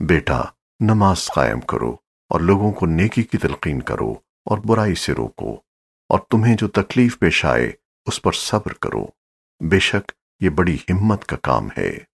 बेटा, नमाज कायम करो और लोगों को नेकी की तलकीन करो और बुराई से रोको, और तुम्हें जो तकलीफ पेश आए उस पर सब्र करो। बेशक ये बड़ी हिम्मत का काम है।